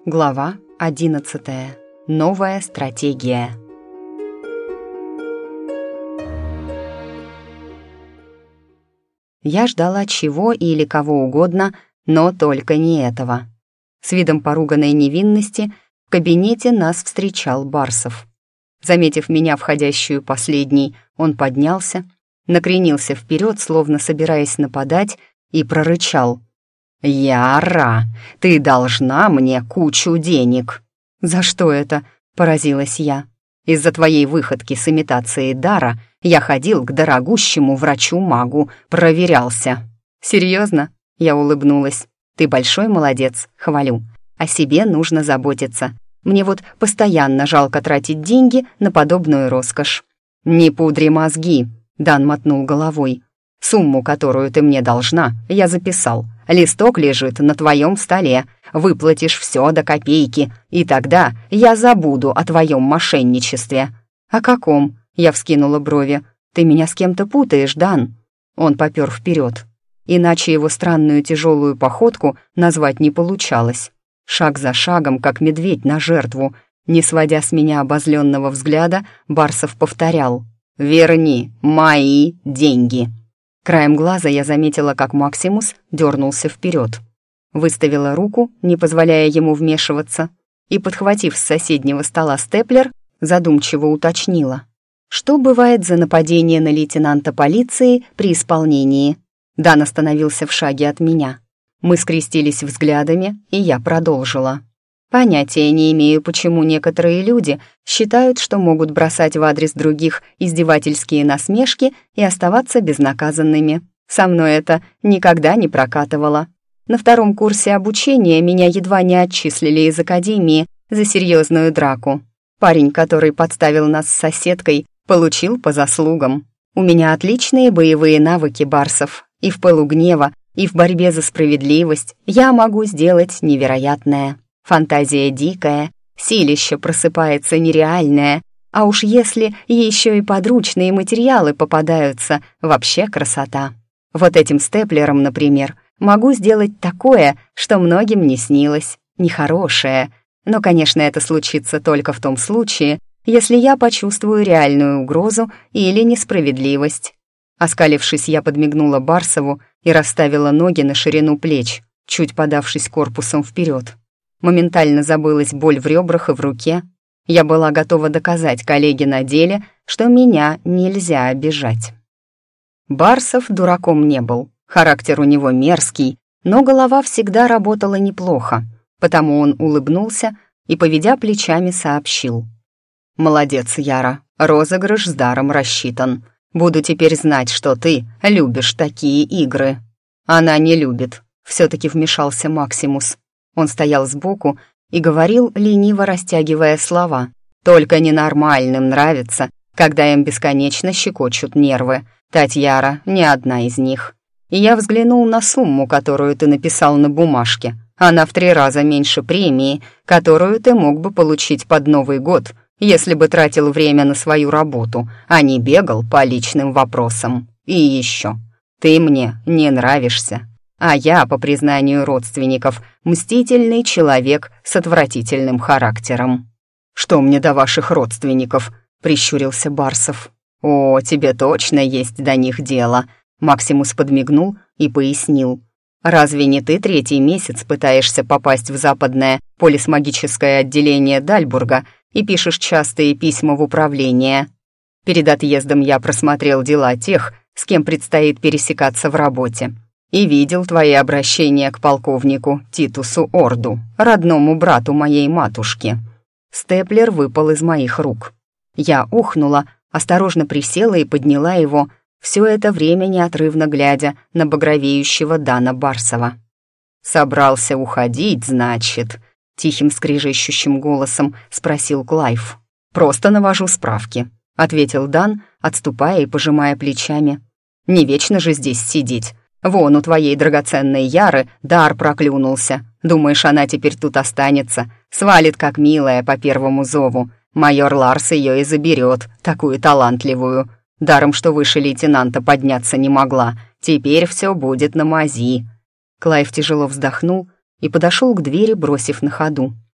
Глава 11. Новая стратегия. Я ждала чего или кого угодно, но только не этого. С видом поруганной невинности в кабинете нас встречал Барсов. Заметив меня, входящую последней, он поднялся, накренился вперед, словно собираясь нападать, и прорычал: «Яра, ты должна мне кучу денег». «За что это?» — поразилась я. «Из-за твоей выходки с имитацией дара я ходил к дорогущему врачу-магу, проверялся». «Серьезно?» — я улыбнулась. «Ты большой молодец, хвалю. О себе нужно заботиться. Мне вот постоянно жалко тратить деньги на подобную роскошь». «Не пудри мозги», — Дан мотнул головой. «Сумму, которую ты мне должна, я записал. Листок лежит на твоем столе. Выплатишь все до копейки, и тогда я забуду о твоем мошенничестве». «О каком?» — я вскинула брови. «Ты меня с кем-то путаешь, Дан». Он попер вперед. Иначе его странную тяжелую походку назвать не получалось. Шаг за шагом, как медведь на жертву. Не сводя с меня обозленного взгляда, Барсов повторял: «Верни мои деньги». Краем глаза я заметила, как Максимус дернулся вперед. Выставила руку, не позволяя ему вмешиваться, и, подхватив с соседнего стола степлер, задумчиво уточнила: «Что бывает за нападение на лейтенанта полиции при исполнении?» Дан остановился в шаге от меня. Мы скрестились взглядами, и я продолжила: «Понятия не имею, почему некоторые люди считают, что могут бросать в адрес других издевательские насмешки и оставаться безнаказанными. Со мной это никогда не прокатывало. На втором курсе обучения меня едва не отчислили из академии за серьезную драку. Парень, который подставил нас с соседкой, получил по заслугам. У меня отличные боевые навыки, Барсов, и в пылу гнева, и в борьбе за справедливость я могу сделать невероятное. Фантазия дикая, силище просыпается нереальное, а уж если еще и подручные материалы попадаются, вообще красота. Вот этим степлером, например, могу сделать такое, что многим не снилось, нехорошее. Но, конечно, это случится только в том случае, если я почувствую реальную угрозу или несправедливость». Оскалившись, я подмигнула Барсову и расставила ноги на ширину плеч, чуть подавшись корпусом вперед. Моментально забылась боль в ребрах и в руке. Я была готова доказать коллеге на деле, что меня нельзя обижать. Барсов дураком не был, характер у него мерзкий, но голова всегда работала неплохо, потому он улыбнулся и, поведя плечами, сообщил: «Молодец, Яра, розыгрыш с даром рассчитан. Буду теперь знать, что ты любишь такие игры». «Она не любит», — все-таки вмешался Максимус. Он стоял сбоку и говорил, лениво растягивая слова. «Только ненормальным нравится, когда им бесконечно щекочут нервы. Татьяра не одна из них. И я взглянул на сумму, которую ты написал на бумажке. Она в 3 раза меньше премии, которую ты мог бы получить под Новый год, если бы тратил время на свою работу, а не бегал по личным вопросам. И еще, ты мне не нравишься. А я, по признанию родственников, мстительный человек с отвратительным характером». «Что мне до ваших родственников?» — прищурился Барсов. «О, тебе точно есть до них дело», — Максимус подмигнул и пояснил. «Разве не ты 3-й месяц пытаешься попасть в западное полисмагическое отделение Дальбурга и пишешь частые письма в управление? Перед отъездом я просмотрел дела тех, с кем предстоит пересекаться в работе, и видел твои обращения к полковнику Титусу Орду, родному брату моей матушки». Степлер выпал из моих рук. Я ухнула, осторожно присела и подняла его, все это время неотрывно глядя на багровеющего Дана Барсова. «Собрался уходить, значит?» — тихим скрежещущим голосом спросил Клайв. «Просто навожу справки», — ответил Дан, отступая и пожимая плечами. «Не вечно же здесь сидеть. Вон у твоей драгоценной Яры дар проклюнулся. Думаешь, она теперь тут останется? Свалит, как милая, по первому зову. Майор Ларс ее и заберет, такую талантливую. Даром, что выше лейтенанта подняться не могла. Теперь все будет на мази». Клайв тяжело вздохнул и подошел к двери, бросив на ходу: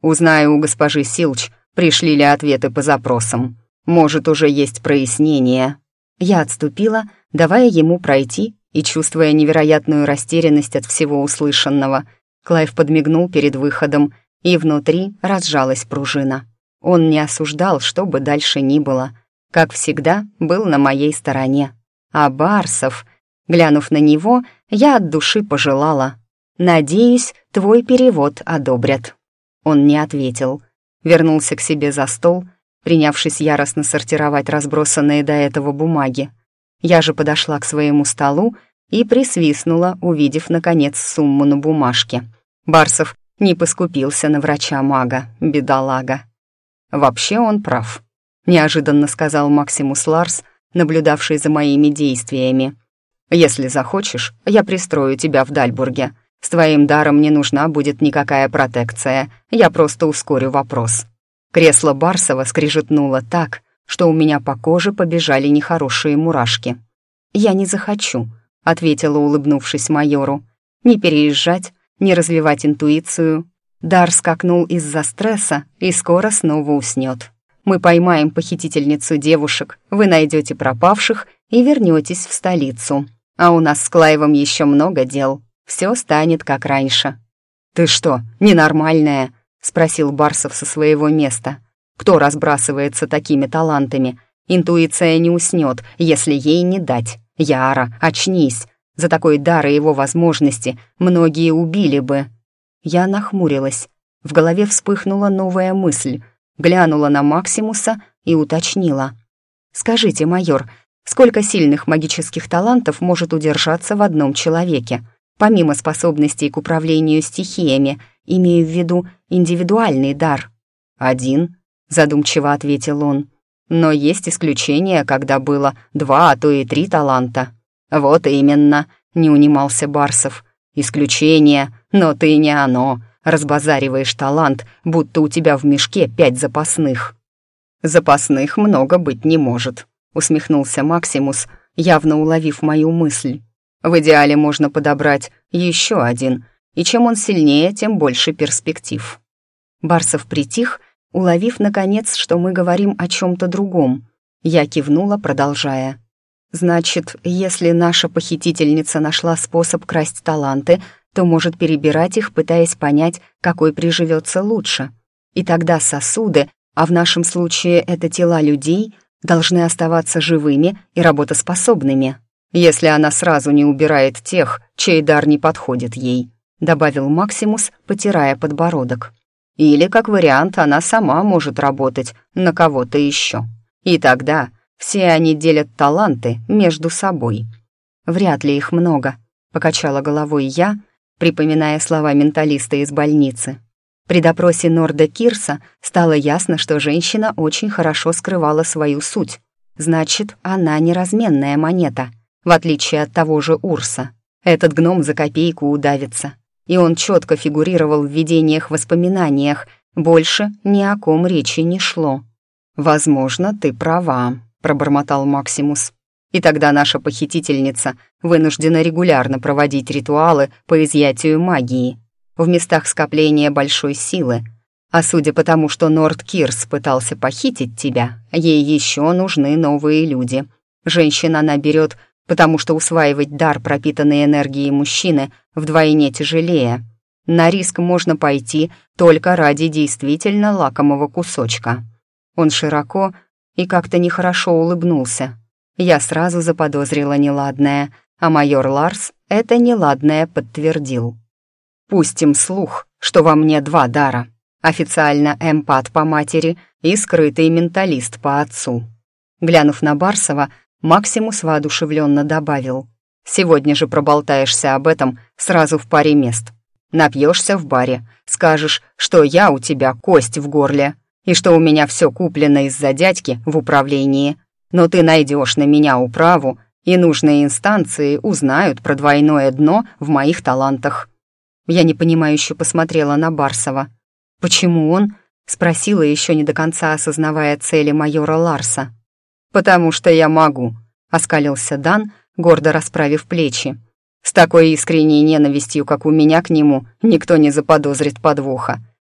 Узнаю у госпожи Силч, пришли ли ответы по запросам. Может, уже есть прояснение». Я отступила, давая ему пройти и чувствуя невероятную растерянность от всего услышанного. Клайв подмигнул перед выходом, и внутри разжалась пружина. Он не осуждал, что бы дальше ни было. Как всегда, был на моей стороне. А Барсов, глянув на него, я от души пожелала: «Надеюсь, твой перевод одобрят». Он не ответил. Вернулся к себе за стол, принявшись яростно сортировать разбросанные до этого бумаги. Я же подошла к своему столу и присвистнула, увидев, наконец, сумму на бумажке. Барсов не поскупился на врача-мага, бедолага. «Вообще он прав», — неожиданно сказал Максимус Ларс, наблюдавший за моими действиями. «Если захочешь, я пристрою тебя в Дальбурге. С твоим даром не нужна будет никакая протекция, я просто ускорю вопрос». Кресло Барсова скрижетнуло так, что у меня по коже побежали нехорошие мурашки. «Я не захочу», — ответила, улыбнувшись майору. «Не переезжать, не развивать интуицию. Дар скакнул из-за стресса и скоро снова уснет. Мы поймаем похитительницу девушек, вы найдете пропавших и вернетесь в столицу. А у нас с Клайвом еще много дел. Все станет как раньше». «Ты что, ненормальная?» — спросил Барсов со своего места. «Кто разбрасывается такими талантами? Интуиция не уснет, если ей не дать. Яра, очнись. За такой дар и его возможности многие убили бы». Я нахмурилась. В голове вспыхнула новая мысль. Глянула на Максимуса и уточнила. «Скажите, майор, сколько сильных магических талантов может удержаться в одном человеке? Помимо способностей к управлению стихиями, имею в виду индивидуальный дар». «Один», — задумчиво ответил он. «Но есть исключения, когда было 2, а то и 3 таланта». «Вот именно», — не унимался Барсов. «Исключение, но ты не оно. Разбазариваешь талант, будто у тебя в мешке 5 запасных». «Запасных много быть не может», — усмехнулся Максимус, явно уловив мою мысль. «В идеале можно подобрать еще один, и чем он сильнее, тем больше перспектив». Барсов притих, уловив, наконец, что мы говорим о чем-то другом. Я кивнула, продолжая. «Значит, если наша похитительница нашла способ красть таланты, то может перебирать их, пытаясь понять, какой приживется лучше. И тогда сосуды, а в нашем случае это тела людей, должны оставаться живыми и работоспособными, если она сразу не убирает тех, чей дар не подходит ей», добавил Максимус, потирая подбородок. «Или, как вариант, она сама может работать на кого-то еще. И тогда все они делят таланты между собой». «Вряд ли их много», — покачала головой я, припоминая слова менталиста из больницы. При допросе Норда Кирса стало ясно, что женщина очень хорошо скрывала свою суть. Значит, она неразменная монета, в отличие от того же Урса. Этот гном за копейку удавится. И он четко фигурировал в видениях-воспоминаниях, больше ни о ком речи не шло. «Возможно, ты права», — пробормотал Максимус. «И тогда наша похитительница вынуждена регулярно проводить ритуалы по изъятию магии в местах скопления большой силы. А судя по тому, что Норд Кирс пытался похитить тебя, ей еще нужны новые люди. Женщин она берет, потому что усваивать дар, пропитанный энергией мужчины, вдвойне тяжелее. На риск можно пойти только ради действительно лакомого кусочка». Он широко и как-то нехорошо улыбнулся. Я сразу заподозрила неладное, а майор Ларс это неладное подтвердил. «Пустим слух, что во мне 2 дара. Официально эмпат по матери и скрытый менталист по отцу». Глянув на Барсова, Максимус воодушевленно добавил. «Сегодня же проболтаешься об этом сразу в паре мест. Напьешься в баре, скажешь, что я у тебя кость в горле, и что у меня все куплено из-за дядьки в управлении. Но ты найдешь на меня управу, и нужные инстанции узнают про двойное дно в моих талантах». Я непонимающе посмотрела на Барсова. «Почему он?» — спросила, еще не до конца осознавая цели майора Ларса. «Потому что я могу», — оскалился Дан, гордо расправив плечи. «С такой искренней ненавистью, как у меня к нему, никто не заподозрит подвоха.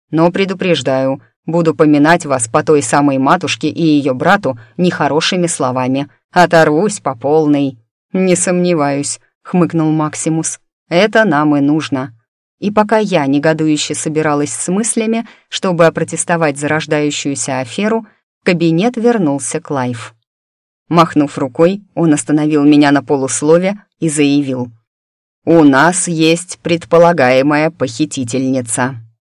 Но предупреждаю, буду поминать вас по той самой матушке и ее брату нехорошими словами. Оторвусь по полной». «Не сомневаюсь», — хмыкнул Максимус. «Это нам и нужно». И пока я негодующе собиралась с мыслями, чтобы опротестовать зарождающуюся аферу, в кабинет вернулся Клайв. Махнув рукой, он остановил меня на полуслове и заявил: «У нас есть предполагаемая похитительница».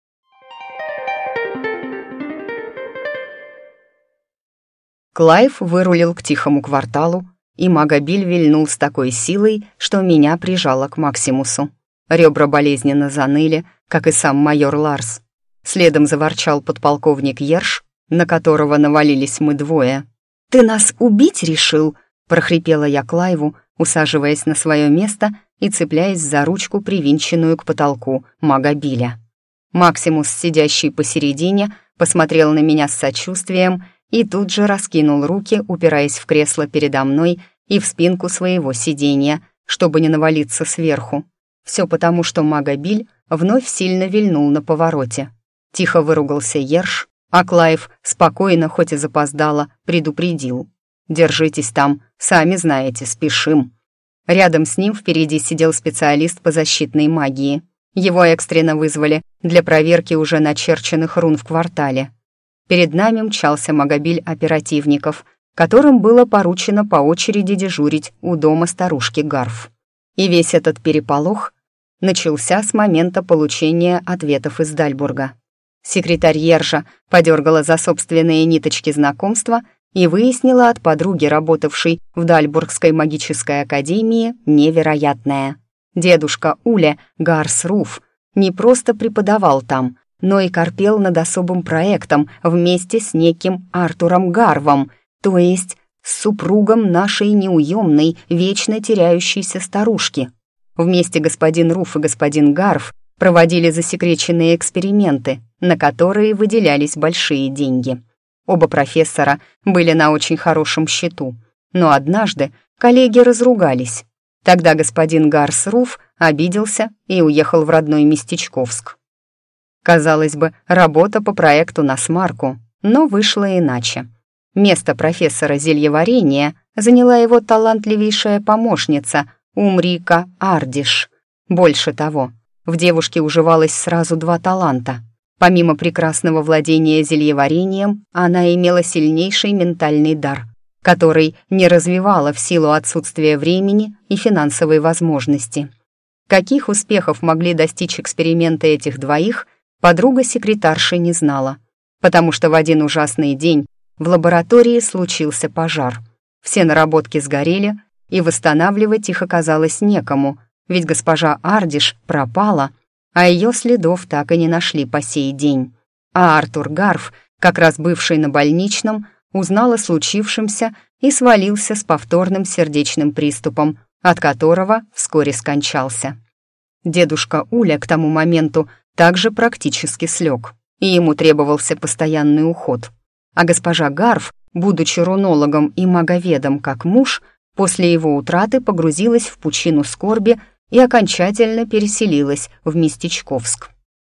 Клайв вырулил к тихому кварталу, и Магобиль вильнул с такой силой, что меня прижало к Максимусу. Ребра болезненно заныли, как и сам майор Ларс. Следом заворчал подполковник Ерш, на которого навалились мы двое. «Ты нас убить решил?» — прохрипела я Клайву, усаживаясь на свое место и цепляясь за ручку, привинченную к потолку Магобиля. Максимус, сидящий посередине, посмотрел на меня с сочувствием и тут же раскинул руки, упираясь в кресло передо мной и в спинку своего сиденья, чтобы не навалиться сверху. Все потому, что Магобиль вновь сильно вильнул на повороте. Тихо выругался Ерш, а Клайв спокойно, хоть и запоздало, предупредил: «Держитесь там, сами знаете, спешим». Рядом с ним впереди сидел специалист по защитной магии. Его экстренно вызвали для проверки уже начерченных рун в квартале. Перед нами мчался Магобиль оперативников, которым было поручено по очереди дежурить у дома старушки Гарф. И весь этот переполох начался с момента получения ответов из Дальбурга. Секретарь Ержа подергала за собственные ниточки знакомства и выяснила от подруги, работавшей в Дальбургской магической академии, невероятное. Дедушка Уля Гарс Руф не просто преподавал там, но и корпел над особым проектом вместе с неким Артуром Гарвом, то есть с супругом нашей неуемной, вечно теряющейся старушки. Вместе господин Руф и господин Гарв проводили засекреченные эксперименты, на которые выделялись большие деньги. Оба профессора были на очень хорошем счету, но однажды коллеги разругались. Тогда господин Гарс Руф обиделся и уехал в родной Местечковск. Казалось бы, работа по проекту на смарку, но вышло иначе. Место профессора зельеварения заняла его талантливейшая помощница Умрика Ардиш. Больше того, в девушке уживалось сразу два таланта. Помимо прекрасного владения зельеварением, она имела сильнейший ментальный дар, который не развивала в силу отсутствия времени и финансовой возможности. Каких успехов могли достичь эксперименты этих двоих, подруга секретарши не знала, потому что в один ужасный день в лаборатории случился пожар. Все наработки сгорели, и восстанавливать их оказалось некому, ведь госпожа Ардиш пропала, а ее следов так и не нашли по сей день. А Артур Гарф, как раз бывший на больничном, узнал о случившемся и свалился с повторным сердечным приступом, от которого вскоре скончался. Дедушка Уля к тому моменту также практически слег, и ему требовался постоянный уход. А госпожа Гарф, будучи рунологом и маговедом как муж, после его утраты погрузилась в пучину скорби и окончательно переселилась в Местечковск.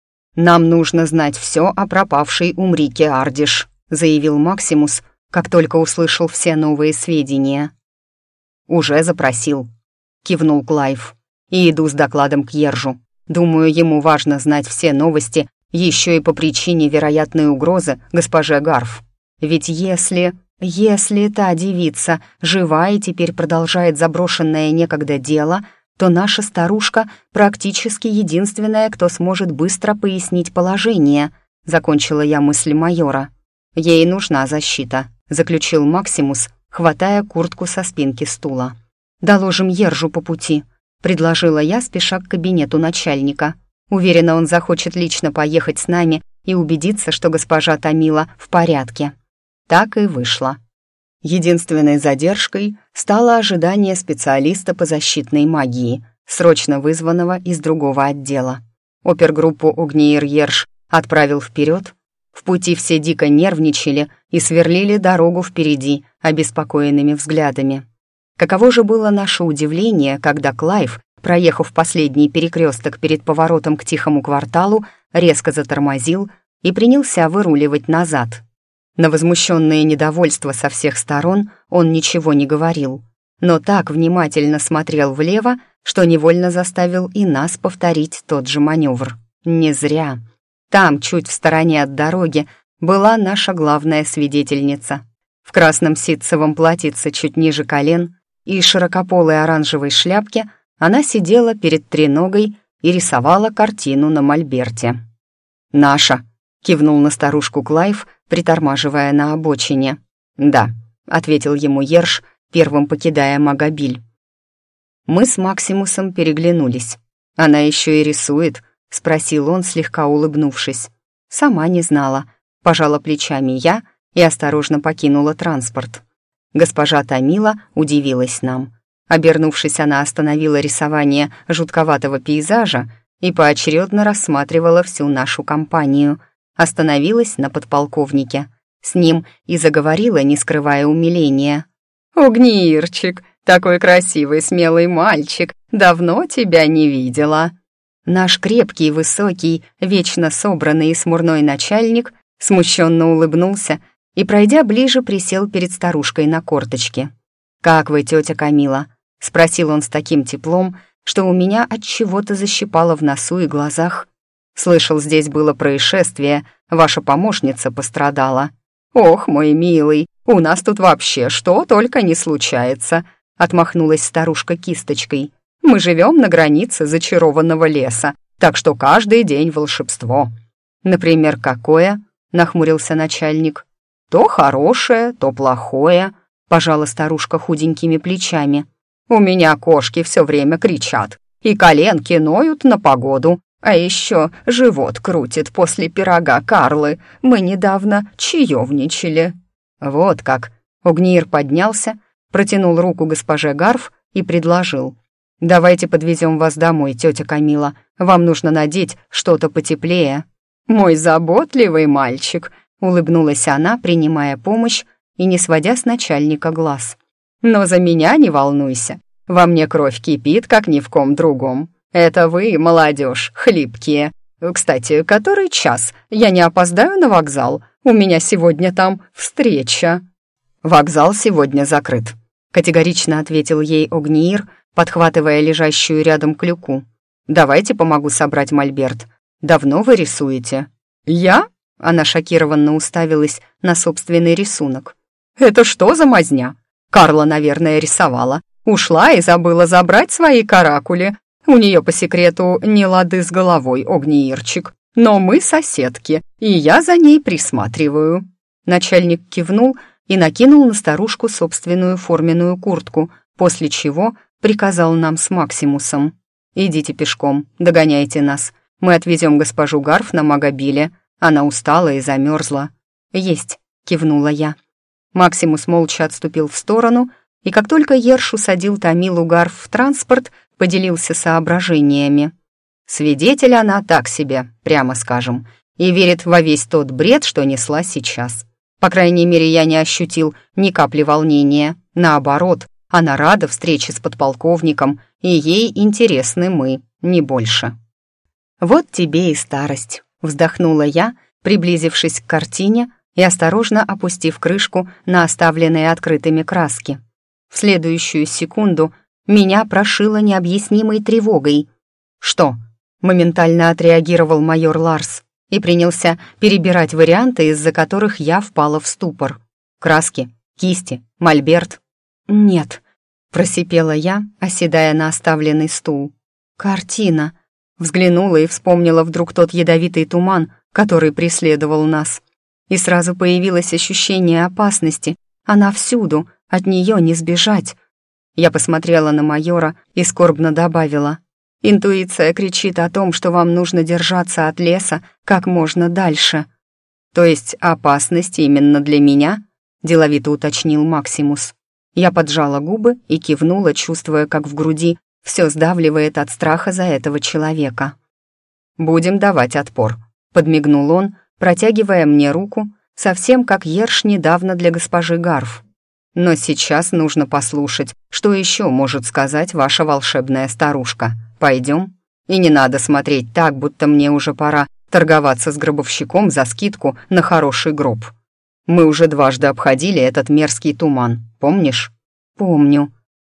«Нам нужно знать все о пропавшей Умрике Ардиш», заявил Максимус, как только услышал все новые сведения. «Уже запросил», — кивнул Клайв, «и иду с докладом к Ержу. Думаю, ему важно знать все новости еще и по причине вероятной угрозы госпоже Гарф. Ведь если та девица жива и теперь продолжает заброшенное некогда дело, то наша старушка практически единственная, кто сможет быстро пояснить положение», — закончила я мысль майора. «Ей нужна защита», — заключил Максимус, хватая куртку со спинки стула. «Доложим Ержу по пути», — предложила я, спеша к кабинету начальника. Уверена, он захочет лично поехать с нами и убедиться, что госпожа Томила в порядке. Так и вышло. Единственной задержкой стало ожидание специалиста по защитной магии, срочно вызванного из другого отдела. Опергруппу Огниер Ерш отправил вперед. В пути все дико нервничали и сверлили дорогу впереди обеспокоенными взглядами. Каково же было наше удивление, когда Клайв, проехав последний перекресток перед поворотом к тихому кварталу, резко затормозил, и принялся выруливать назад. На возмущенное недовольство со всех сторон он ничего не говорил, но так внимательно смотрел влево, что невольно заставил и нас повторить тот же маневр. Не зря. Там, чуть в стороне от дороги, была наша главная свидетельница. В красном ситцевом платьице чуть ниже колен и широкополой оранжевой шляпке она сидела перед треногой и рисовала картину на мольберте. «Наша!» — кивнул на старушку Клайв, притормаживая на обочине. «Да», — ответил ему Ерш, первым покидая Магобиль. Мы с Максимусом переглянулись. «Она еще и рисует?» — спросил он, слегка улыбнувшись. «Сама не знала», — пожала плечами я и осторожно покинула транспорт. Госпожа Томила удивилась нам. Обернувшись, она остановила рисование жутковатого пейзажа и поочередно рассматривала всю нашу компанию. Остановилась на подполковнике. С ним и заговорила, не скрывая умиления. «Огниирчик, такой красивый, смелый мальчик, давно тебя не видела». Наш крепкий, высокий, вечно собранный и смурной начальник смущенно улыбнулся и, пройдя ближе, присел перед старушкой на корточке. «Как вы, тетя Камила?» — спросил он с таким теплом, что у меня от чего-то защипало в носу и глазах. «Слышал, здесь было происшествие, ваша помощница пострадала». «Ох, мой милый, у нас тут вообще что только не случается», — отмахнулась старушка кисточкой. «Мы живем на границе зачарованного леса, так что каждый день волшебство». «Например, какое?» — нахмурился начальник. «То хорошее, то плохое», — пожала старушка худенькими плечами. «У меня кошки все время кричат, и коленки ноют на погоду, а еще живот крутит после пирога Карлы. Мы недавно чаевничали». «Вот как!» — Огниир поднялся, протянул руку госпоже Гарф и предложил. «Давайте подвезем вас домой, тетя Камила. Вам нужно надеть что-то потеплее». «Мой заботливый мальчик», — улыбнулась она, принимая помощь и не сводя с начальника глаз. «Но за меня не волнуйся. Во мне кровь кипит, как ни в ком другом. Это вы, молодежь, хлипкие. Кстати, который час? Я не опоздаю на вокзал? У меня сегодня там встреча». «Вокзал сегодня закрыт», — категорично ответил ей Огниир, подхватывая лежащую рядом клюку. «Давайте помогу собрать мольберт. Давно вы рисуете?» «Я?» — она шокированно уставилась на собственный рисунок. «Это что за мазня? Карла, наверное, рисовала. Ушла и забыла забрать свои каракули. У нее, по секрету, не лады с головой, Огниирчик. Но мы соседки, и я за ней присматриваю». Начальник кивнул и накинул на старушку собственную форменную куртку, после чего приказал нам с Максимусом. «Идите пешком, догоняйте нас. Мы отвезем госпожу Гарф на Магобиле. Она устала и замерзла». «Есть», — кивнула я. Максимус молча отступил в сторону, и как только Ерш усадил Томилу Гарф в транспорт, поделился соображениями. «Свидетель она так себе, прямо скажем, и верит во весь тот бред, что несла сейчас. По крайней мере, я не ощутил ни капли волнения. Наоборот, она рада встрече с подполковником, и ей интересны мы, не больше». «Вот тебе и старость», — вздохнула я, приблизившись к картине и осторожно опустив крышку на оставленные открытыми краски. В следующую секунду меня прошило необъяснимой тревогой. «Что?» — моментально отреагировал майор Ларс и принялся перебирать варианты, из-за которых я впала в ступор. «Краски, кисти, мольберт». «Нет», — просипела я, оседая на оставленный стул. «Картина». Взглянула и вспомнила вдруг тот ядовитый туман, который преследовал нас. И сразу появилось ощущение опасности. Она всюду, от нее не сбежать. Я посмотрела на майора и скорбно добавила. «Интуиция кричит о том, что вам нужно держаться от леса как можно дальше». «То есть опасность именно для меня?» — деловито уточнил Максимус. Я поджала губы и кивнула, чувствуя, как в груди все сдавливает от страха за этого человека. «Будем давать отпор», — подмигнул он, протягивая мне руку, совсем как Ерш недавно для госпожи Гарф. «Но сейчас нужно послушать, что еще может сказать ваша волшебная старушка. Пойдем? И не надо смотреть так, будто мне уже пора торговаться с гробовщиком за скидку на хороший гроб. Мы уже дважды обходили этот мерзкий туман, помнишь?» «Помню»,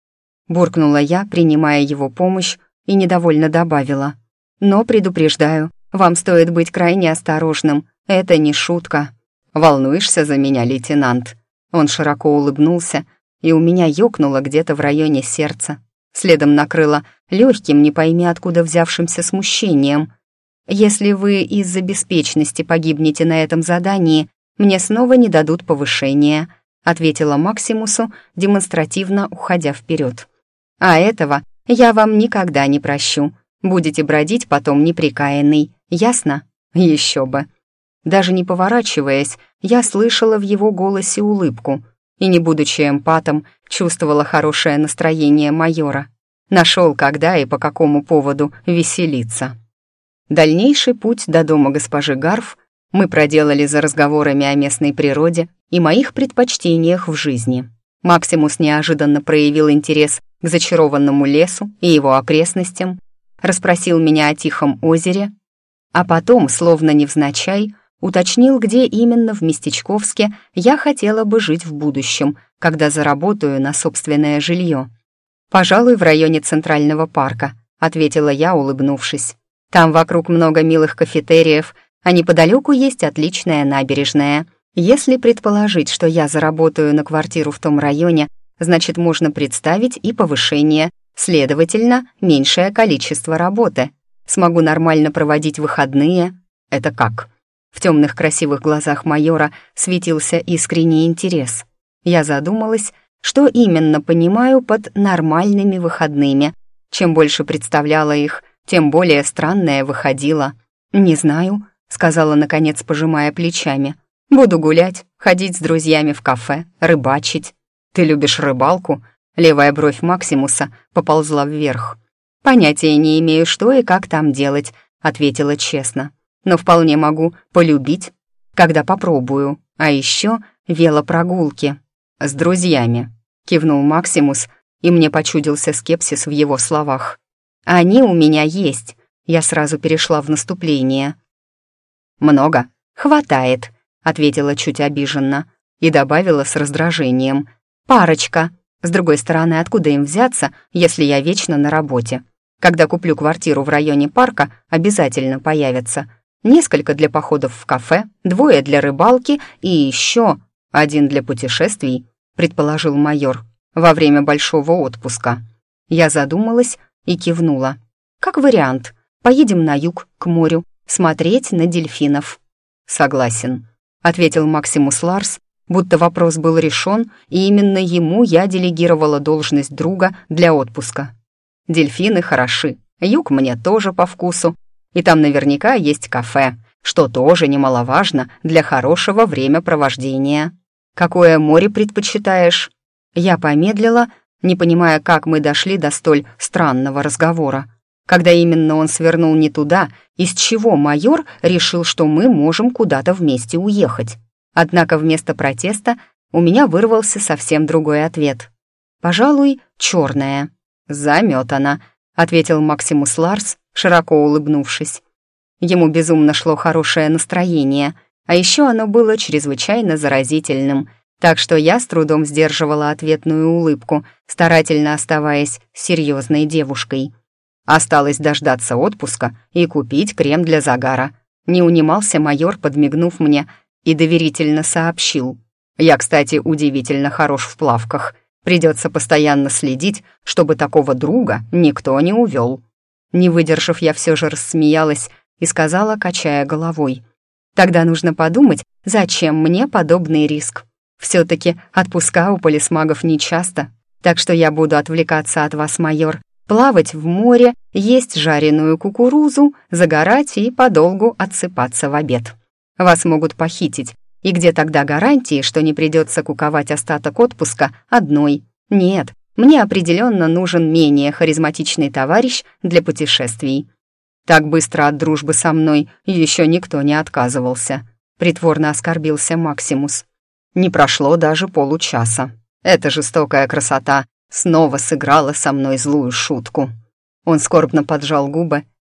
— буркнула я, принимая его помощь, и недовольно добавила. «Но предупреждаю, вам стоит быть крайне осторожным, это не шутка». «Волнуешься за меня, лейтенант?» Он широко улыбнулся, и у меня ёкнуло где-то в районе сердца. Следом накрыло легким, не пойми откуда взявшимся смущением. «Если вы из-за беспечности погибнете на этом задании, мне снова не дадут повышения», ответила Максимусу, демонстративно уходя вперед. «А этого я вам никогда не прощу. Будете бродить потом неприкаянный, ясно? Еще бы». Даже не поворачиваясь, я слышала в его голосе улыбку и, не будучи эмпатом, чувствовала хорошее настроение майора. Нашел, когда и по какому поводу веселиться. Дальнейший путь до дома госпожи Гарф мы проделали за разговорами о местной природе и моих предпочтениях в жизни. Максимус неожиданно проявил интерес к зачарованному лесу и его окрестностям, расспросил меня о Тихом озере, а потом, словно невзначай, уточнил, где именно в Местечковске я хотела бы жить в будущем, когда заработаю на собственное жилье. «Пожалуй, в районе Центрального парка», — ответила я, улыбнувшись. «Там вокруг много милых кафетериев, а неподалеку есть отличная набережная. Если предположить, что я заработаю на квартиру в том районе, значит, можно представить и повышение, следовательно, меньшее количество работы. Смогу нормально проводить выходные». «Это как?» В темных красивых глазах майора светился искренний интерес. Я задумалась, что именно понимаю под нормальными выходными. Чем больше представляла их, тем более странное выходило. «Не знаю», — сказала, наконец, пожимая плечами. «Буду гулять, ходить с друзьями в кафе, рыбачить». «Ты любишь рыбалку?» Левая бровь Максимуса поползла вверх. «Понятия не имею, что и как там делать», — ответила честно. «Но вполне могу полюбить, когда попробую. А еще велопрогулки». «С друзьями», — кивнул Максимус, и мне почудился скепсис в его словах. «Они у меня есть», — я сразу перешла в наступление. «Много?» «Хватает», — ответила чуть обиженно и добавила с раздражением. «Парочка. С другой стороны, откуда им взяться, если я вечно на работе? Когда куплю квартиру в районе парка, обязательно появятся. Несколько для походов в кафе, 2 для рыбалки и еще 1 для путешествий», — предположил майор, «во время большого отпуска». Я задумалась и кивнула. «Как вариант. Поедем на юг, к морю, смотреть на дельфинов». «Согласен», — ответил Максимус Ларс, будто вопрос был решен, и именно ему я делегировала должность друга для отпуска. «Дельфины хороши, юг мне тоже по вкусу, и там наверняка есть кафе, что тоже немаловажно для хорошего времяпровождения. Какое море предпочитаешь?» Я помедлила, не понимая, как мы дошли до столь странного разговора. Когда именно он свернул не туда, из чего майор решил, что мы можем куда-то вместе уехать. Однако вместо протеста у меня вырвался совсем другой ответ. «Пожалуй, черное». «Заметано», — ответил Максимус Ларс, широко улыбнувшись. Ему безумно шло хорошее настроение, а еще оно было чрезвычайно заразительным, так что я с трудом сдерживала ответную улыбку, старательно оставаясь серьезной девушкой. Осталось дождаться отпуска и купить крем для загара. Не унимался майор, подмигнув мне, и доверительно сообщил. «Я, кстати, удивительно хорош в плавках. Придется постоянно следить, чтобы такого друга никто не увел». Не выдержав, я все же рассмеялась и сказала, качая головой. «Тогда нужно подумать, зачем мне подобный риск. Все-таки отпуска у полисмагов нечасто, так что я буду отвлекаться от вас, майор, плавать в море, есть жареную кукурузу, загорать и подолгу отсыпаться в обед. Вас могут похитить, и где тогда гарантии, что не придется куковать остаток отпуска одной? Нет, мне определенно нужен менее харизматичный товарищ для путешествий». «Так быстро от дружбы со мной еще никто не отказывался», — притворно оскорбился Максимус. «Не прошло даже получаса. Эта жестокая красота снова сыграла со мной злую шутку». Он скорбно поджал губы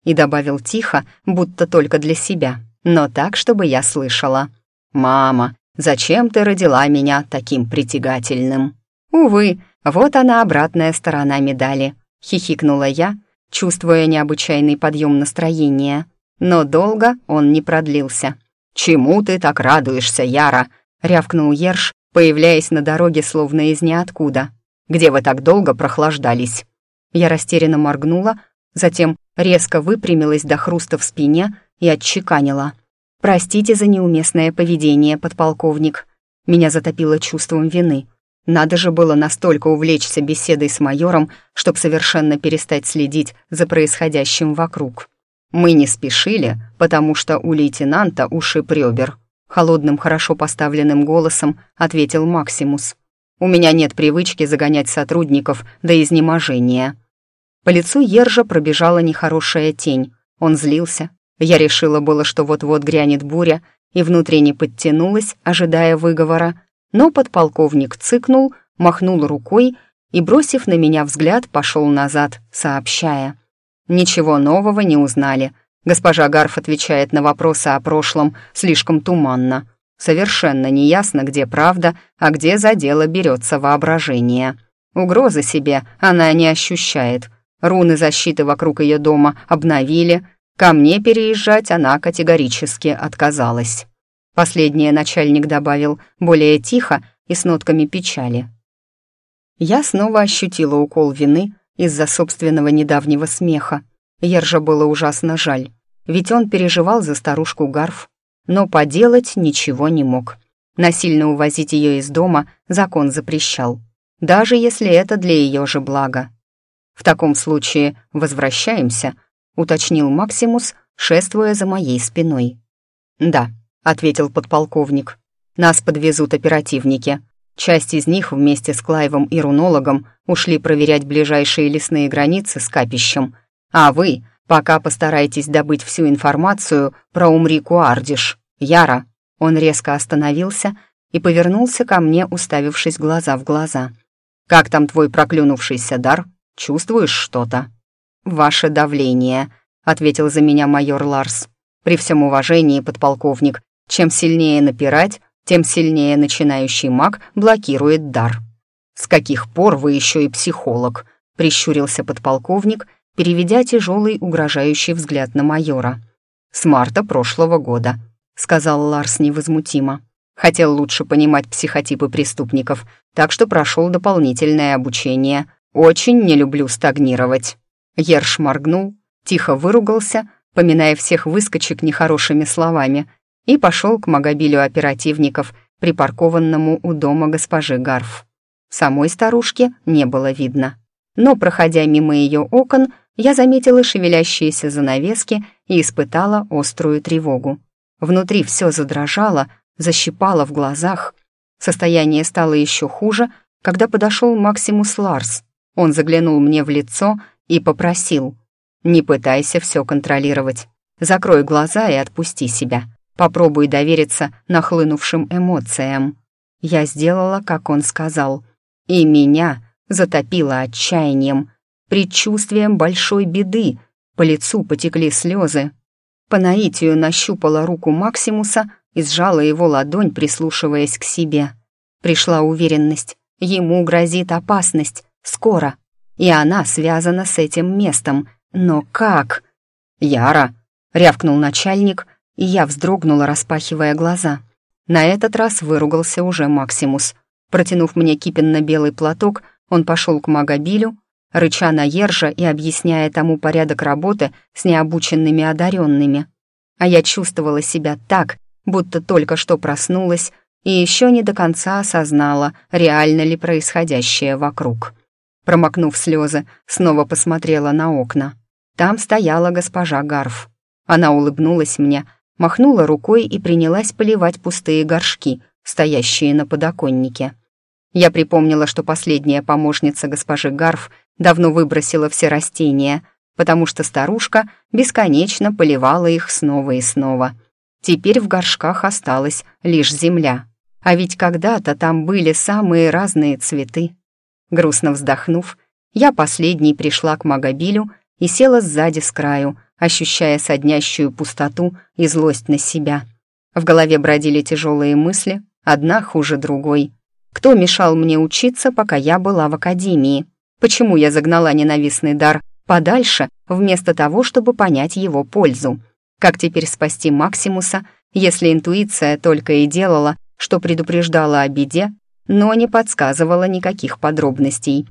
и добавил тихо, будто только для себя, но так, чтобы я слышала. «Мама, зачем ты родила меня таким притягательным?» «Увы, вот она обратная сторона медали», — хихикнула я, чувствуя необычайный подъем настроения. Но долго он не продлился. «Чему ты так радуешься, Яра?» — рявкнул Ерш, появляясь на дороге словно из ниоткуда. «Где вы так долго прохлаждались?» Я растерянно моргнула, затем резко выпрямилась до хруста в спине и отчеканила. «Простите за неуместное поведение, подполковник». Меня затопило чувством вины. Надо же было настолько увлечься беседой с майором, чтобы совершенно перестать следить за происходящим вокруг. «Мы не спешили, потому что у лейтенанта ушиб ребер», — холодным, хорошо поставленным голосом ответил Максимус. «У меня нет привычки загонять сотрудников до изнеможения». По лицу Ержа пробежала нехорошая тень. Он злился. Я решила было, что вот-вот грянет буря, и внутренне подтянулась, ожидая выговора. Но подполковник цыкнул, махнул рукой и, бросив на меня взгляд, пошел назад, сообщая. «Ничего нового не узнали. Госпожа Гарф отвечает на вопросы о прошлом слишком туманно. Совершенно неясно, где правда, а где за дело берется воображение. Угрозы себе она не ощущает. Руны защиты вокруг ее дома обновили. Ко мне переезжать она категорически отказалась». Последнее начальник добавил более тихо и с нотками печали. Я снова ощутила укол вины из-за собственного недавнего смеха. Ержа было ужасно жаль, ведь он переживал за старушку Гарф, но поделать ничего не мог. Насильно увозить ее из дома закон запрещал, даже если это для ее же блага. «В таком случае возвращаемся», — уточнил Максимус, шествуя за моей спиной. «Да», — ответил подполковник. «Нас подвезут оперативники. Часть из них вместе с Клайвом и рунологом ушли проверять ближайшие лесные границы с капищем. А вы пока постарайтесь добыть всю информацию про Умрику Ардиш. Яра». Он резко остановился и повернулся ко мне, уставившись глаза в глаза. «Как там твой проклюнувшийся дар? Чувствуешь что-то?» «Ваше давление», — ответил за меня майор Ларс. «При всем уважении, подполковник, чем сильнее напирать, тем сильнее начинающий маг блокирует дар». «С каких пор вы еще и психолог?» — прищурился подполковник, переведя тяжелый угрожающий взгляд на майора. «С марта прошлого года», — сказал Ларс невозмутимо. «Хотел лучше понимать психотипы преступников, так что прошел дополнительное обучение. Очень не люблю стагнировать». Ерш моргнул, тихо выругался, поминая всех выскочек нехорошими словами, и пошел к магобилю оперативников, припаркованному у дома госпожи Гарф. Самой старушки не было видно. Но, проходя мимо ее окон, я заметила шевелящиеся занавески и испытала острую тревогу. Внутри все задрожало, защипало в глазах. Состояние стало еще хуже, когда подошел Максимус Ларс. Он заглянул мне в лицо и попросил: «Не пытайся все контролировать. Закрой глаза и отпусти себя. Попробуй довериться нахлынувшим эмоциям». Я сделала, как он сказал, и меня затопило отчаянием, предчувствием большой беды. По лицу потекли слезы. По наитию нащупала руку Максимуса и сжала его ладонь, прислушиваясь к себе. Пришла уверенность, ему грозит опасность, скоро, и она связана с этим местом. Но как? «Яра!» — рявкнул начальник, и я вздрогнула, распахивая глаза. На этот раз выругался уже Максимус. Протянув мне кипенно-белый платок, он пошел к магобилю, рыча на Ержа и объясняя тому порядок работы с необученными одаренными. А я чувствовала себя так, будто только что проснулась и еще не до конца осознала, реально ли происходящее вокруг. Промокнув слезы, снова посмотрела на окна. Там стояла госпожа Гарф. Она улыбнулась мне, махнула рукой и принялась поливать пустые горшки, стоящие на подоконнике. Я припомнила, что последняя помощница госпожи Гарф давно выбросила все растения, потому что старушка бесконечно поливала их снова и снова. Теперь в горшках осталась лишь земля. А ведь когда-то там были самые разные цветы. Грустно вздохнув, я последней пришла к магобилю и села сзади с краю, ощущая соднящую пустоту и злость на себя. В голове бродили тяжелые мысли, одна хуже другой. Кто мешал мне учиться, пока я была в академии? Почему я загнала ненавистный дар подальше, вместо того, чтобы понять его пользу? Как теперь спасти Максимуса, если интуиция только и делала, что предупреждала о беде, но не подсказывала никаких подробностей?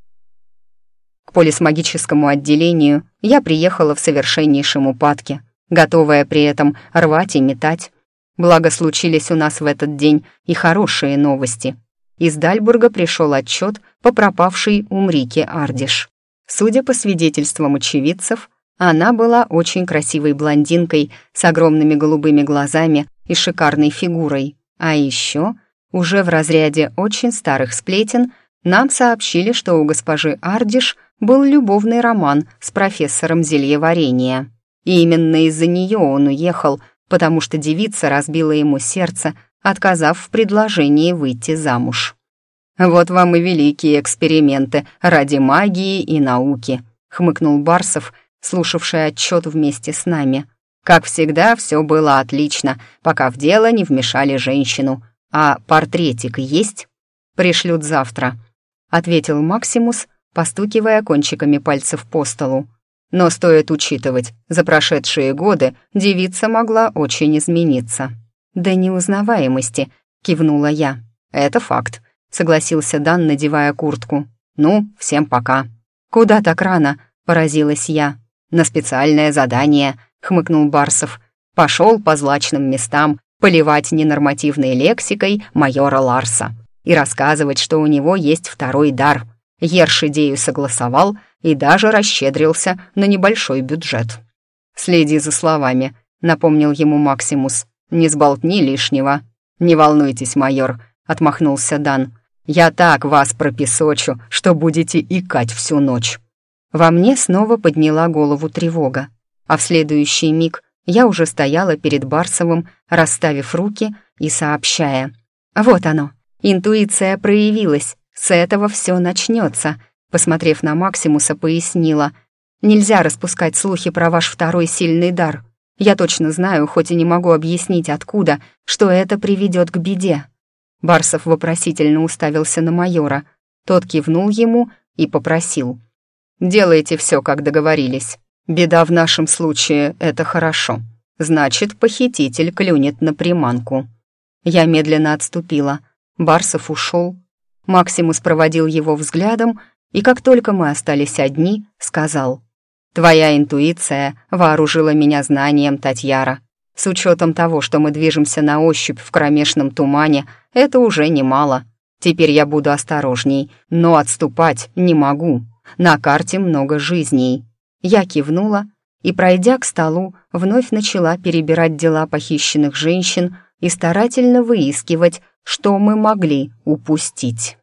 К полисмагическому отделению я приехала в совершеннейшем упадке, готовая при этом рвать и метать. Благо, случились у нас в этот день и хорошие новости. Из Дальбурга пришел отчет по пропавшей Умрике Ардиш. Судя по свидетельствам очевидцев, она была очень красивой блондинкой с огромными голубыми глазами и шикарной фигурой. А еще, уже в разряде очень старых сплетен, нам сообщили, что у госпожи Ардиш был любовный роман с профессором зельеварения. И именно из-за нее он уехал, потому что девица разбила ему сердце, отказав в предложении выйти замуж. «Вот вам и великие эксперименты ради магии и науки», — хмыкнул Барсов, слушавший отчет вместе с нами. «Как всегда, все было отлично, пока в дело не вмешали женщину. А портретик есть?» «Пришлют завтра», — ответил Максимус, постукивая кончиками пальцев по столу. «Но стоит учитывать, за прошедшие годы девица могла очень измениться». «До неузнаваемости», — кивнула я. «Это факт», — согласился Дан, надевая куртку. «Ну, всем пока». «Куда так рано?» — поразилась я. «На специальное задание», — хмыкнул Барсов. «Пошел по злачным местам поливать ненормативной лексикой майора Ларса и рассказывать, что у него есть второй дар. Ерш идею согласовал и даже расщедрился на небольшой бюджет». «Следи за словами», — напомнил ему Максимус. «Не сболтни лишнего». «Не волнуйтесь, майор», — отмахнулся Дан. «Я так вас пропесочу, что будете икать всю ночь». Во мне снова подняла голову тревога, а в следующий миг я уже стояла перед Барсовым, расставив руки и сообщая. «Вот оно, интуиция проявилась, с этого все начнется», посмотрев на Максимуса, пояснила. «Нельзя распускать слухи про ваш второй сильный дар. Я точно знаю, хоть и не могу объяснить откуда, что это приведет к беде». Барсов вопросительно уставился на майора. Тот кивнул ему и попросил. «Делайте все, как договорились. Беда в нашем случае — это хорошо. Значит, похититель клюнет на приманку». Я медленно отступила. Барсов ушел. Максимус проводил его взглядом, и как только мы остались одни, сказал: «Твоя интуиция вооружила меня знанием, Татьяра. С учетом того, что мы движемся на ощупь в кромешном тумане, это уже немало. Теперь я буду осторожней, но отступать не могу. На карте много жизней». Я кивнула и, пройдя к столу, вновь начала перебирать дела похищенных женщин и старательно выискивать, что мы могли упустить.